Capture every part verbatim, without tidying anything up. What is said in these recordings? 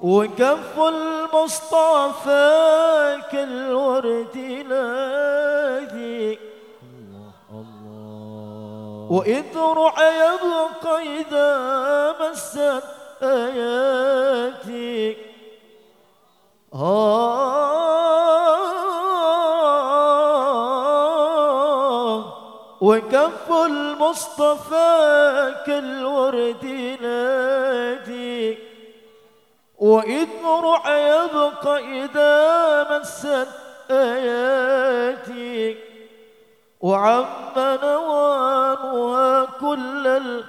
وكف المصطفى كالورد نادي وإذ رعى يبقى إذا مست آياتي آه وكف المصطفى كالورد نادي وإذ رعى يبقى إذا مست آياتي وعم نوانها كل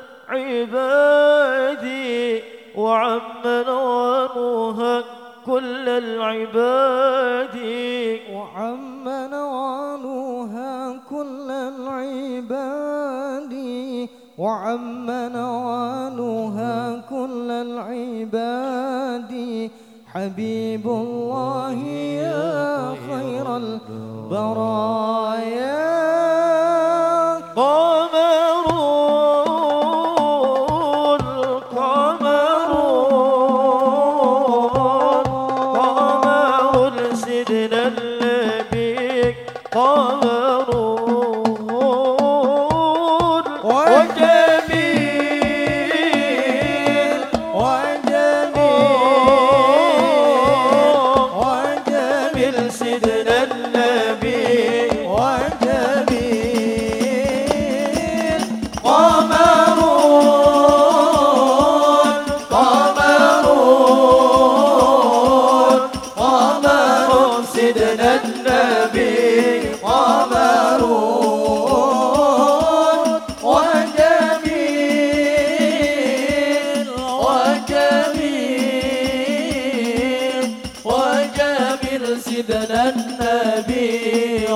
العباد وعم نوانها كل العباد وعم نوانها كل العباد وعم نوانها كل العباد حبيب الله يا خير البرايا قمرون قمرون قمر سيدنا النبي قمرون وجميل وجميل وجميل سيدنا النبي وجميل قمرون قمرون قمر سيدنا النبي قمرون وجميل وجميل وجميل سيدنا النبي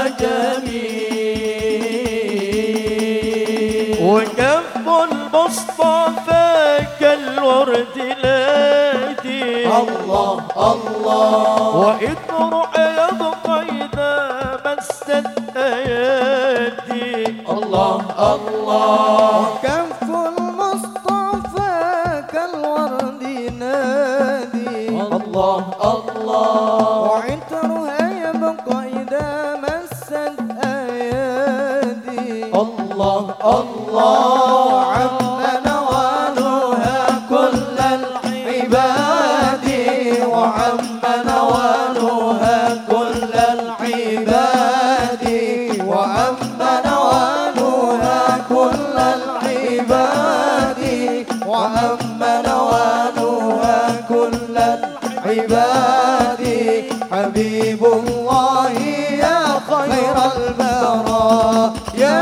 وجميل وكف المصطفى كالورد نادي الله الله وإذ رعى يبقى إذا مست آياتي الله الله كف المصطفى كالورد نادي الله الله وعطرها يبقى إذا مست آياتي الله الله عم نوالها كل العباد وعم نوالها كل العباد وعم نوالها كل العباد وعم نوالها كل العباد حبيب الله يا خير البرايا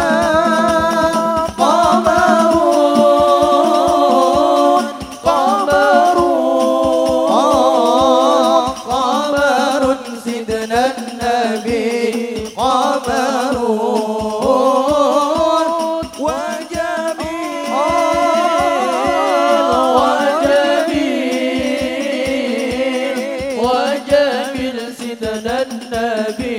قمرون قمرون قمر سيدنا النبي قمرون وجميل وجميل وجميل سيدنا النبي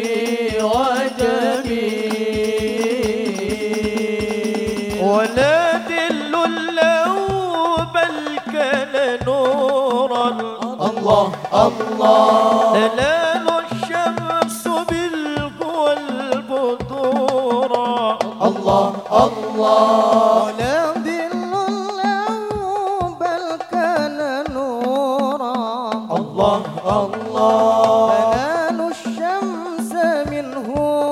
وجميل ولا دل له بل كان نورا الله الله تنال الشمس بالقوى البدورا الله الله لا ظل له بل كان نورا الله الله تنال الشمس منه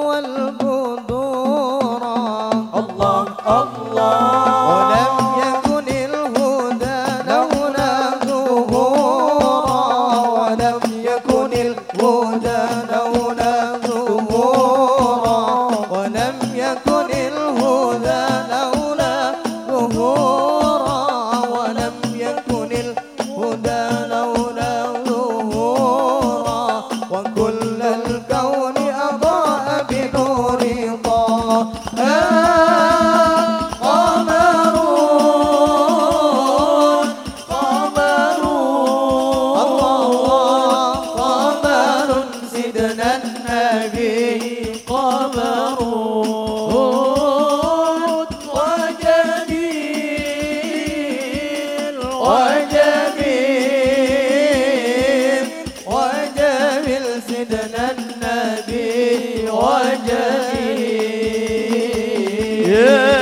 والبدورا الله الله ولم يكن الهدى لولا ظهورا ولم يكن الهدى لولا ظهورا ولم يكن الهدى لولا ظهورا ولم يكن الهدى لولا ظهورا يا